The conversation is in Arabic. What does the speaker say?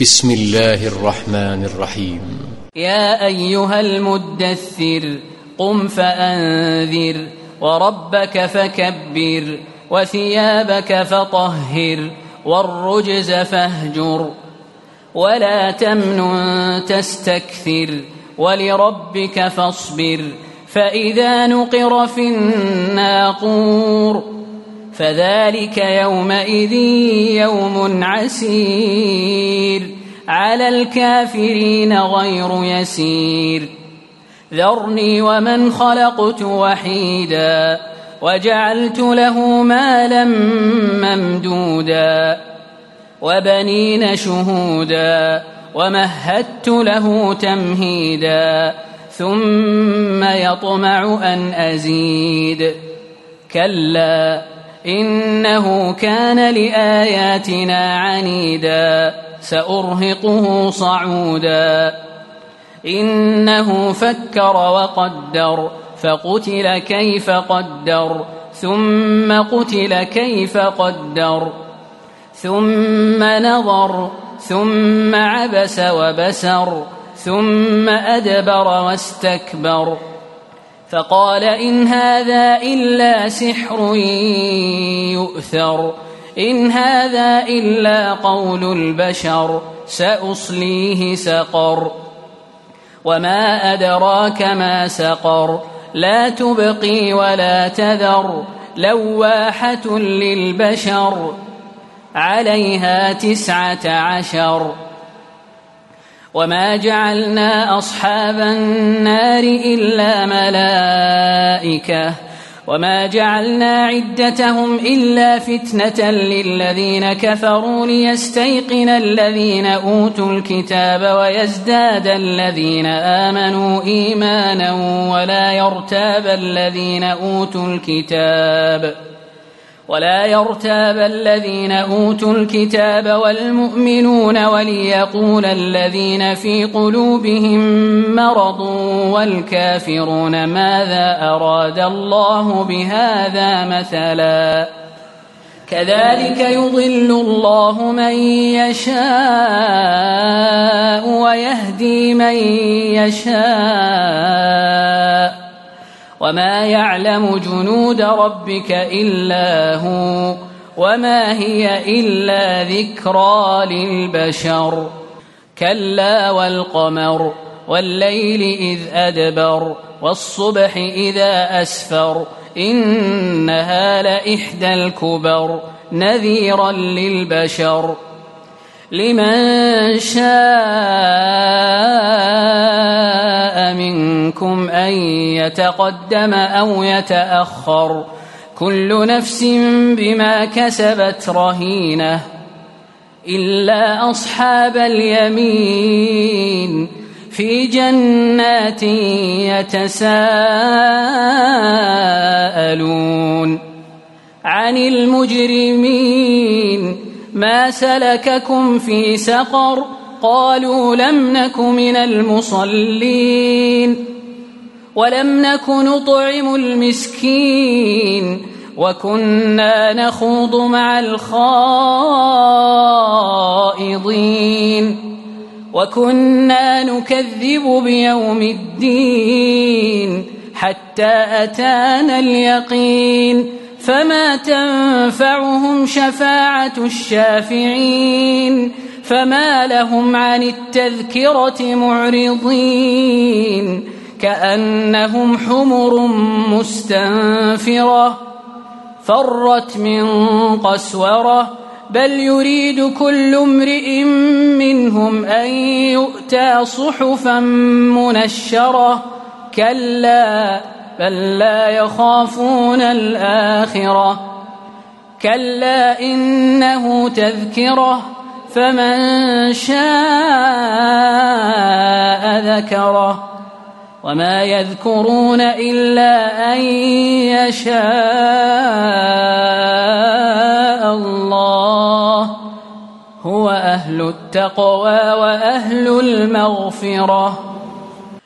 بسم الله الرحمن الرحيم. يا أيها المدثر قم فأنذر وربك فكبر وثيابك فطهر والرجز فاهجر ولا تمنن تستكثر ولربك فاصبر فإذا نقر في الناقور فذلك يومئذ يوم عسير على الكافرين غير يسير ذرني ومن خلقت وحيدا وجعلت له مالا ممدودا وبنين شهودا ومهدت له تمهيدا ثم يطمع أن أزيد كلا إنه كان لآياتنا عنيدا سأرهقه صعودا إنه فكر وقدر فقتل كيف قدر ثم قتل كيف قدر ثم نظر ثم عبس وبسر ثم أدبر واستكبر فقال إن هذا إلا سحر يؤثر إن هذا إلا قول البشر سأصليه سقر وما أدراك ما سقر لا تبقي ولا تذر لواحة للبشر عليها 19 وما جعلنا أصحاب النار إلا ملائكة وما جعلنا عدتهم إلا فتنة للذين كفروا ليستيقن الذين أوتوا الكتاب ويزداد الذين آمنوا إيمانا ولا يرتاب الذين أوتوا الكتاب والمؤمنون وليقول الذين في قلوبهم مرض والكافرون ماذا أراد الله بهذا مثلا كذلك يضل الله من يشاء ويهدي من يشاء وما يعلم جنود ربك إلا هو وما هي إلا ذكرى للبشر كلا والقمر والليل إذ أدبر والصبح إذا أسفر إنها لإحدى الكبر نذيرا للبشر لمن شاء منكم أن يتقدم أو يتأخر كل نفس بما كسبت رهينة إلا أصحاب اليمين في جنات يتساءلون عن المجرمين ما سلككم في سقر قالوا لم نك من المصلين ولم نك نطعم المسكين وكنا نخوض مع الخائضين وكنا نكذب بيوم الدين حتى أتانا اليقين فما تنفعهم شفاعة الشافعين فما لهم عن التذكرة معرضين كأنهم حمر مستنفرة فرت من قسورة بل يريد كل امرئ منهم أن يؤتى صحفا منشرة كلا بل لا يخافون الآخرة كلا إنه تذكرة فمن شاء ذكره وما يذكرون إلا أن يشاء الله هو أهل التقوى وأهل المغفرة.